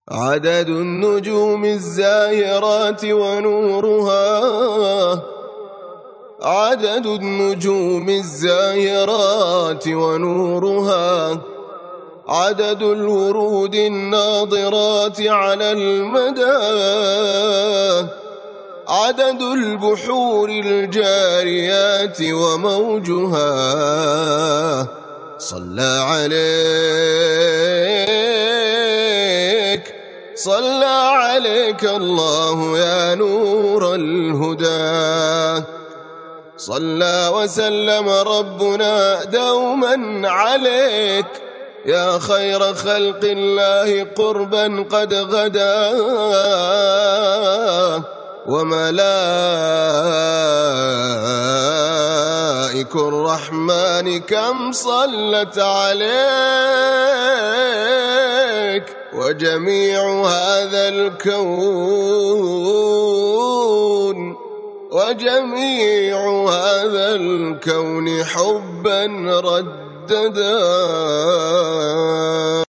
عدد النجوم الزاهرات ونورها، عدد النجوم الزاهرات ونورها، عدد الورود الناضرات على المدى، عدد البحور الجاريات وموجها. صلى عليك الله يا نور الهدى. صلى وسلم ربنا دوما عليك يا خير خلق الله قربا قد غدا، وملائك الرحمن كم صلت عليك، وجميع هذا الكون حبا رددا.